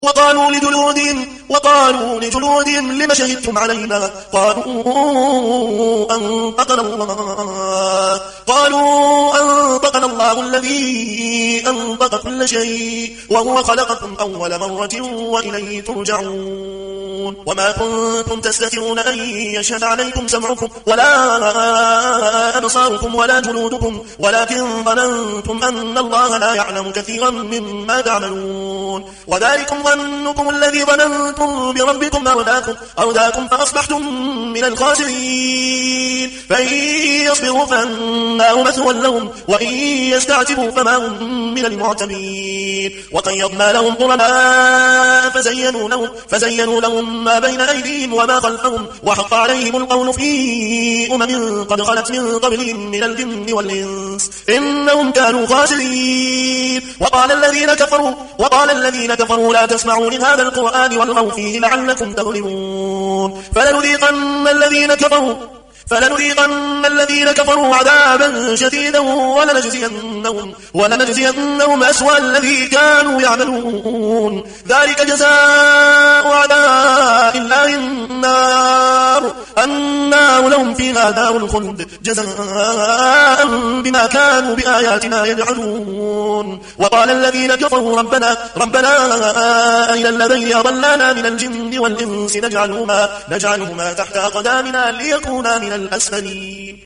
وقالوا لجلودهم لم شهدتم علينا قالوا أنطقنا الله الذي أنطق كل شيء وهو خلقكم أول مرة وإليه ترجعون وما كنتم تستترون أن يشهد عليكم سمعكم ولا أبصاركم ولا جلودكم ولكن ظننتم أن الله لا يعلم كثيرا مما تعملون وذلكم ظنكم الذي ظننتم بربكم أرداكم فأصبحتم من الخاسرين فإن يصبروا فالنار مثوى لهم وإن يستعتبوا فما هم من المعتبين وقيضنا لهم قرناء فزينوا لهم ما بين أيديهم وما خلفهم وحق عليهم القول في قد خلت من قبلهم من الجن والإنس إنهم كانوا خاسرين وقال الذين كفروا لا تسمعوا لهذا القرآن والغوا فيه لعلكم تغلبون فلنذيقن الذين كفروا عذابا شديدا ولنجزينهم أسوأ الذي كانوا يعملون ذلك جزاء أعداء الله النار لهم فيها دار الخلد جزاء بما كانوا بآياتنا يجحدون وقال الذين كفروا ربنا أين الذين أضلانا من الجن والإنس نجعلهما تحت أقدامنا ليكونا من الأسفلين